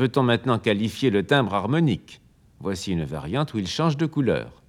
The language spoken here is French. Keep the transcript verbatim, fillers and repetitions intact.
Veut-on maintenant qualifier le timbre harmonique? Voici une variante où il change de couleur.